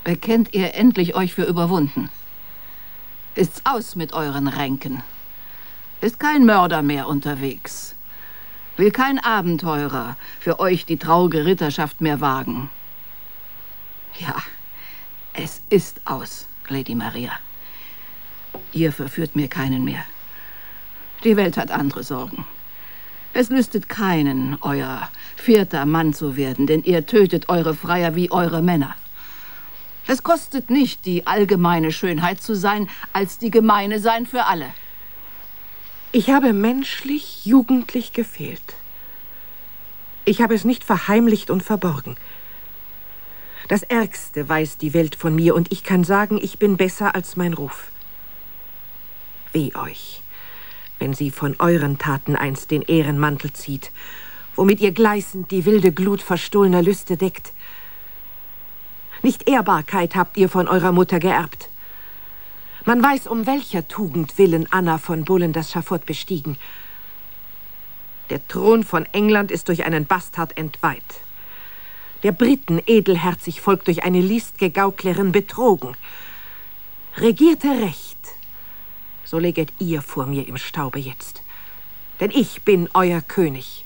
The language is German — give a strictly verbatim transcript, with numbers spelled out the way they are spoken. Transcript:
Bekennt ihr endlich euch für überwunden? Ist's aus mit euren Ränken? Ist kein Mörder mehr unterwegs? Will kein Abenteurer für euch die traurige Ritterschaft mehr wagen? Ja, es ist aus, Lady Maria. Ihr verführt mir keinen mehr. Die Welt hat andere Sorgen. Es lüstet keinen, euer vierter Mann zu werden, denn ihr tötet eure Freier wie eure Männer. Es kostet nicht, die allgemeine Schönheit zu sein, als die gemeine sein für alle. Ich habe menschlich, jugendlich gefehlt. Ich habe es nicht verheimlicht und verborgen. Das Ärgste weiß die Welt von mir, und ich kann sagen, ich bin besser als mein Ruf. Weh euch, wenn sie von euren Taten einst den Ehrenmantel zieht, womit ihr gleißend die wilde Glut verstohlener Lüste deckt. Nicht Ehrbarkeit habt ihr von eurer Mutter geerbt. Man weiß, um welcher Tugend willen Anna von Boleyn das Schafott bestiegen. Der Thron von England ist durch einen Bastard entweiht. Der Briten edelherzig Volk durch eine list'ge Gauklerin betrogen. Regierte recht, so leget ihr vor mir im Staube jetzt. Denn ich bin euer König.